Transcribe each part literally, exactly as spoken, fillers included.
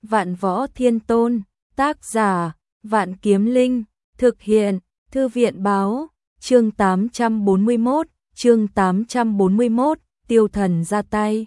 Vạn Võ Thiên Tôn, tác giả, Vạn Kiếm Linh, thực hiện, Thư viện báo, chương tám trăm bốn mươi mốt, chương tám trăm bốn mươi mốt, tiêu thần ra tay.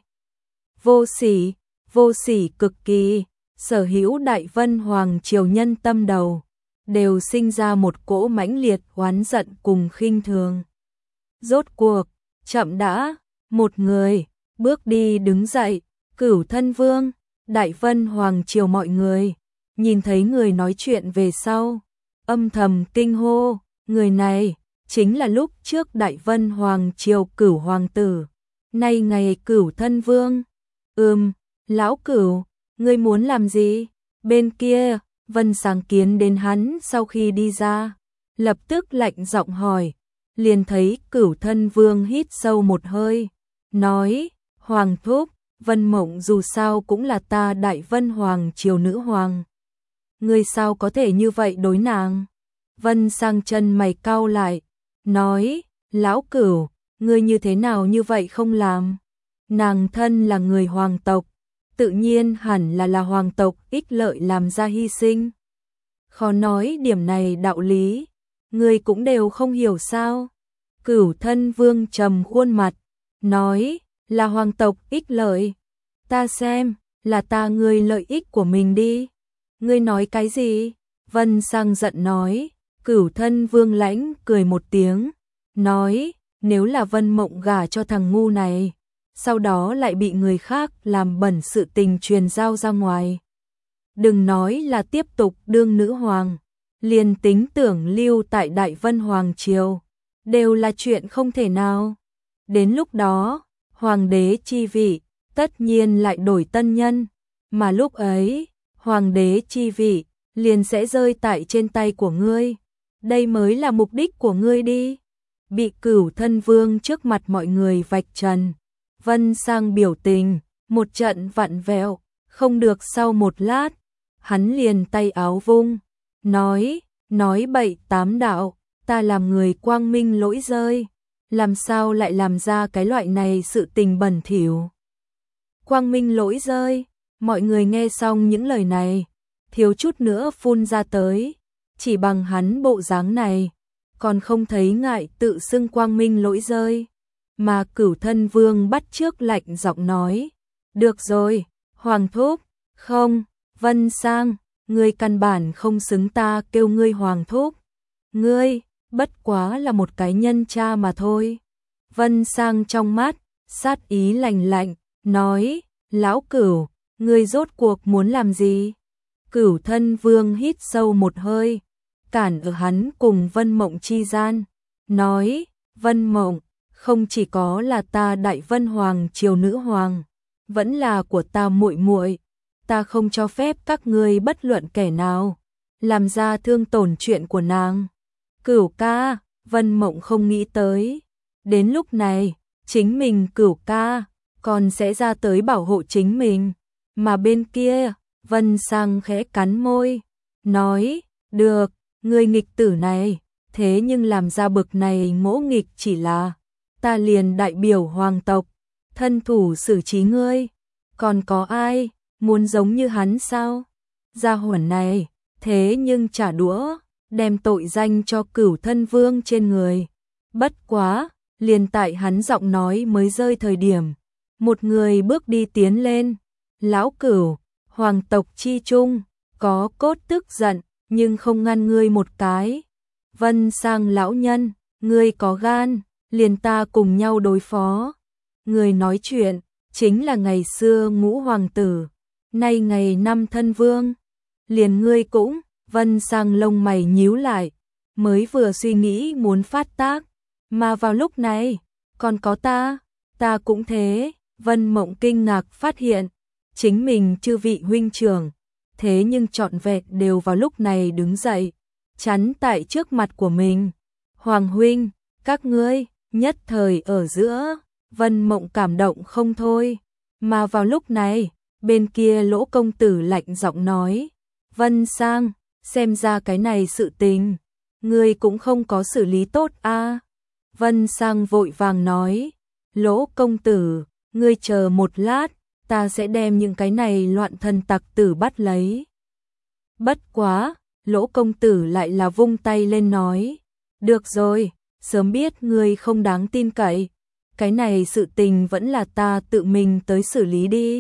Vô sỉ, vô sỉ cực kỳ, sở hữu Đại Vân Hoàng triều nhân tâm đầu, đều sinh ra một cỗ mãnh liệt oán giận cùng khinh thường. Rốt cuộc, chậm đã, một người, bước đi đứng dậy, Cửu Thân Vương, Đại Vân Hoàng triều mọi người, nhìn thấy người nói chuyện về sau, âm thầm kinh hô, người này, chính là lúc trước Đại Vân Hoàng triều Cửu Hoàng tử, nay ngày Cửu Thân Vương. Ừm, lão Cửu, ngươi muốn làm gì? Bên kia, Vân Sáng Kiến đến hắn sau khi đi ra, lập tức lạnh giọng hỏi, liền thấy Cửu Thân Vương hít sâu một hơi, nói, Hoàng thúc, Vân Mộng dù sao cũng là ta Đại Vân Hoàng triều nữ hoàng. Ngươi sao có thể như vậy đối nàng? Vân Sang chân mày cau lại, nói, lão Cửu, ngươi như thế nào như vậy không làm? Nàng thân là người hoàng tộc, tự nhiên hẳn là là hoàng tộc ích lợi làm ra hy sinh. Khó nói điểm này đạo lý, ngươi cũng đều không hiểu sao? Cửu Thân Vương trầm khuôn mặt, nói, là hoàng tộc ích lợi. Ta xem, là ta ngươi lợi ích của mình đi. Ngươi nói cái gì? Vân Sang giận nói. Cửu Thân Vương lãnh cười một tiếng, nói, nếu là Vân Mộng gả cho thằng ngu này, sau đó lại bị người khác làm bẩn sự tình truyền giao ra ngoài. Đừng nói là tiếp tục đương nữ hoàng, liền tính tưởng lưu tại Đại Vân Hoàng triều, đều là chuyện không thể nào. Đến lúc đó, hoàng đế chi vị, tất nhiên lại đổi tân nhân, mà lúc ấy, hoàng đế chi vị, liền sẽ rơi tại trên tay của ngươi. Đây mới là mục đích của ngươi đi. Bị Cửu Thân Vương trước mặt mọi người vạch trần. Vân Sang biểu tình, một trận vặn vẹo, không được sau một lát, hắn liền tay áo vung, nói, nói bậy tám đạo, ta làm người quang minh lỗi rơi, làm sao lại làm ra cái loại này sự tình bẩn thỉu. Quang minh lỗi rơi, mọi người nghe xong những lời này, thiếu chút nữa phun ra tới, chỉ bằng hắn bộ dáng này, còn không thấy ngại tự xưng quang minh lỗi rơi. Mà Cửu Thân Vương bắt trước lạnh giọng nói, được rồi, Hoàng thúc, không, Vân Sang, ngươi căn bản không xứng ta kêu ngươi Hoàng thúc, ngươi, bất quá là một cái nhân cha mà thôi. Vân Sang trong mắt, sát ý lạnh lạnh, nói, lão Cửu, ngươi rốt cuộc muốn làm gì? Cửu Thân Vương hít sâu một hơi, cản ở hắn cùng Vân Mộng chi gian, nói, Vân Mộng, không chỉ có là ta Đại Vân Hoàng triều nữ hoàng, vẫn là của ta muội muội, ta không cho phép các ngươi bất luận kẻ nào làm ra thương tổn chuyện của nàng. Cửu ca, Vân Mộng không nghĩ tới, đến lúc này, chính mình Cửu ca còn sẽ ra tới bảo hộ chính mình, mà bên kia, Vân Sang khẽ cắn môi, nói, được, ngươi nghịch tử này, thế nhưng làm ra bực này ngỗ nghịch chỉ là ta liền đại biểu hoàng tộc, thân thủ xử trí ngươi, còn có ai muốn giống như hắn sao? Gia hỏa này, thế nhưng trả đũa, đem tội danh cho Cửu Thân Vương trên người. Bất quá, liền tại hắn giọng nói mới rơi thời điểm, một người bước đi tiến lên, lão Cửu, hoàng tộc chi trung, có cốt tức giận, nhưng không ngăn ngươi một cái. Vân Sang lão nhân, ngươi có gan, liền ta cùng nhau đối phó. Người nói chuyện, chính là ngày xưa Ngũ Hoàng tử, nay ngày năm Thân Vương. Liền ngươi cũng, Vân Sang lông mày nhíu lại, mới vừa suy nghĩ muốn phát tác, mà vào lúc này, còn có ta, ta cũng thế. Vân Mộng kinh ngạc phát hiện, chính mình chư vị huynh trưởng, thế nhưng trọn vẹn đều vào lúc này đứng dậy, chắn tại trước mặt của mình. Hoàng huynh, các ngươi, nhất thời ở giữa, Vân Mộng cảm động không thôi, mà vào lúc này, bên kia Lỗ công tử lạnh giọng nói, Vân Sang, xem ra cái này sự tình, ngươi cũng không có xử lý tốt a. Vân Sang vội vàng nói, Lỗ công tử, ngươi chờ một lát, ta sẽ đem những cái này loạn thần tặc tử bắt lấy. Bất quá, Lỗ công tử lại là vung tay lên nói, được rồi, sớm biết ngươi không đáng tin cậy, cái này sự tình vẫn là ta tự mình tới xử lý đi.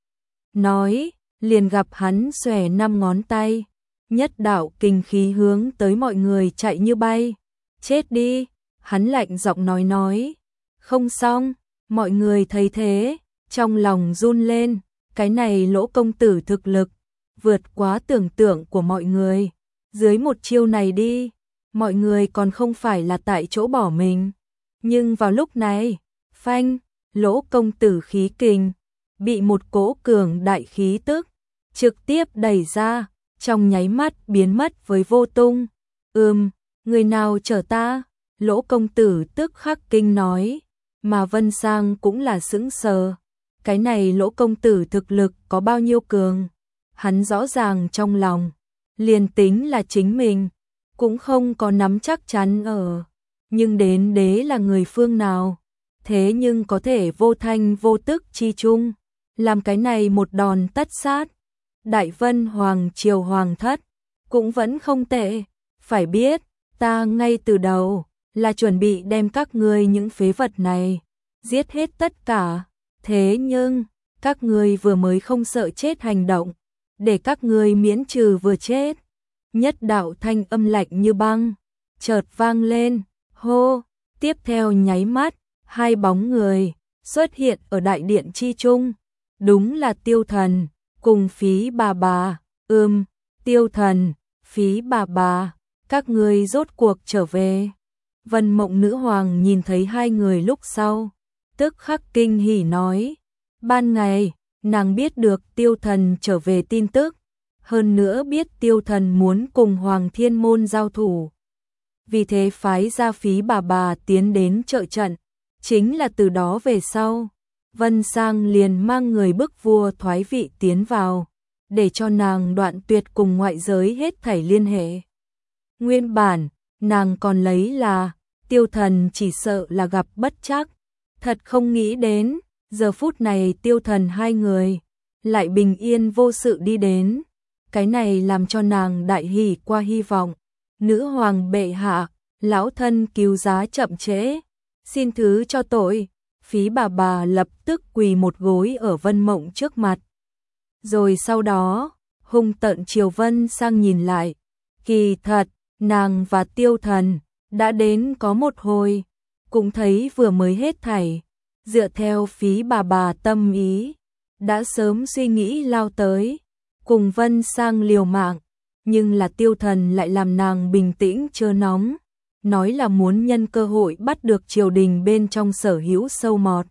Nói, liền gặp hắn xòe năm ngón tay, nhất đạo kinh khí hướng tới mọi người chạy như bay. Chết đi, hắn lạnh giọng nói nói, không xong, mọi người thấy thế, trong lòng run lên, cái này Lỗ công tử thực lực, vượt quá tưởng tượng của mọi người, dưới một chiêu này đi, mọi người còn không phải là tại chỗ bỏ mình. Nhưng vào lúc này, phanh, Lỗ công tử khí kình, bị một cỗ cường đại khí tức, trực tiếp đẩy ra, trong nháy mắt biến mất với vô tung. Ừm, người nào chở ta? Lỗ công tử tức khắc kinh nói, mà Vân Sang cũng là sững sờ. Cái này Lỗ công tử thực lực có bao nhiêu cường? Hắn rõ ràng trong lòng, liền tính là chính mình, cũng không có nắm chắc chắn ở. Nhưng đến đế là người phương nào? Thế nhưng có thể vô thanh vô tức chi chung, làm cái này một đòn tất sát. Đại Vân Hoàng triều hoàng thất, cũng vẫn không tệ. Phải biết, ta ngay từ đầu, là chuẩn bị đem các ngươi những phế vật này, giết hết tất cả. Thế nhưng, các ngươi vừa mới không sợ chết hành động, để các ngươi miễn trừ vừa chết. Nhất đạo thanh âm lạnh như băng, chợt vang lên, hô, tiếp theo nháy mắt, hai bóng người xuất hiện ở đại điện chi trung, đúng là Tiêu Thần cùng Phí bà bà. Ừm, Tiêu Thần, Phí bà bà, các ngươi rốt cuộc trở về. Vân Mộng Nữ Hoàng nhìn thấy hai người lúc sau, tức khắc kinh hỉ nói, ban ngày, nàng biết được Tiêu Thần trở về tin tức, hơn nữa biết Tiêu Thần muốn cùng Hoàng Thiên Môn giao thủ. Vì thế phái ra Phí bà bà tiến đến trợ trận, chính là từ đó về sau, Vân Sang liền mang người bức vua thoái vị tiến vào, để cho nàng đoạn tuyệt cùng ngoại giới hết thảy liên hệ. Nguyên bản, nàng còn lấy là, Tiêu Thần chỉ sợ là gặp bất trắc, thật không nghĩ đến, giờ phút này Tiêu Thần hai người, lại bình yên vô sự đi đến, cái này làm cho nàng đại hỉ qua hy vọng. Nữ hoàng bệ hạ, lão thân cứu giá chậm trễ, xin thứ cho tội. Phí bà bà lập tức quỳ một gối ở Vân Mộng trước mặt. Rồi sau đó, hung tợn chiều Vân Sang nhìn lại. Kỳ thật, nàng và Tiêu Thần đã đến có một hồi, cũng thấy vừa mới hết thảy. Dựa theo Phí bà bà tâm ý, đã sớm suy nghĩ lao tới, cùng Vân Sang liều mạng. Nhưng là Tiêu Thần lại làm nàng bình tĩnh chớ nóng, nói là muốn nhân cơ hội bắt được triều đình bên trong sở hữu sâu mọt.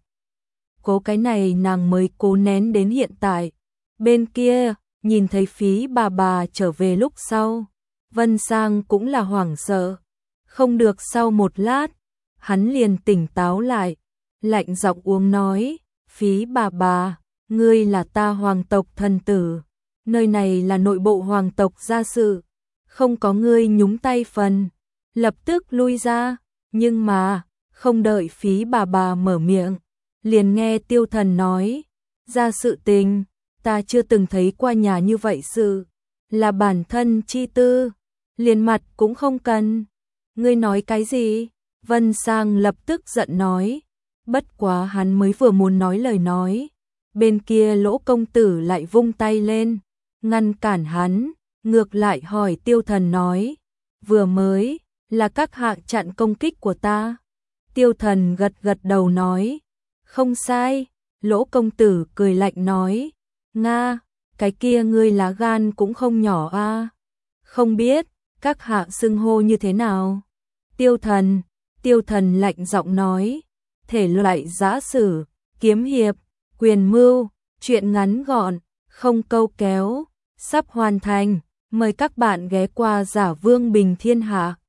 Cố cái này nàng mới cố nén đến hiện tại. Bên kia, nhìn thấy Phí bà bà trở về lúc sau, Vân Sang cũng là hoảng sợ. Không được, sau một lát, hắn liền tỉnh táo lại, lạnh giọng uống nói, Phí bà bà, ngươi là ta hoàng tộc thần tử. Nơi này là nội bộ hoàng tộc gia sự, không có ngươi nhúng tay phần, lập tức lui ra. Nhưng mà, không đợi Phí bà bà mở miệng, liền nghe Tiêu Thần nói, ra sự tình, ta chưa từng thấy qua nhà như vậy sự, là bản thân chi tư, liền mặt cũng không cần. Ngươi nói cái gì? Vân Sang lập tức giận nói, bất quá hắn mới vừa muốn nói lời nói, bên kia Lỗ công tử lại vung tay lên, ngăn cản hắn, ngược lại hỏi Tiêu Thần nói, vừa mới, là các hạ chặn công kích của ta. Tiêu Thần gật gật đầu nói, không sai. Lỗ công tử cười lạnh nói, Nga, cái kia ngươi lá gan cũng không nhỏ a. À? Không biết, các hạ xưng hô như thế nào? Tiêu Thần, Tiêu Thần lạnh giọng nói, thể loại giã sử, kiếm hiệp, quyền mưu, chuyện ngắn gọn, không câu kéo, sắp hoàn thành, mời các bạn ghé qua Giả Vương Bình Thiên Hạ.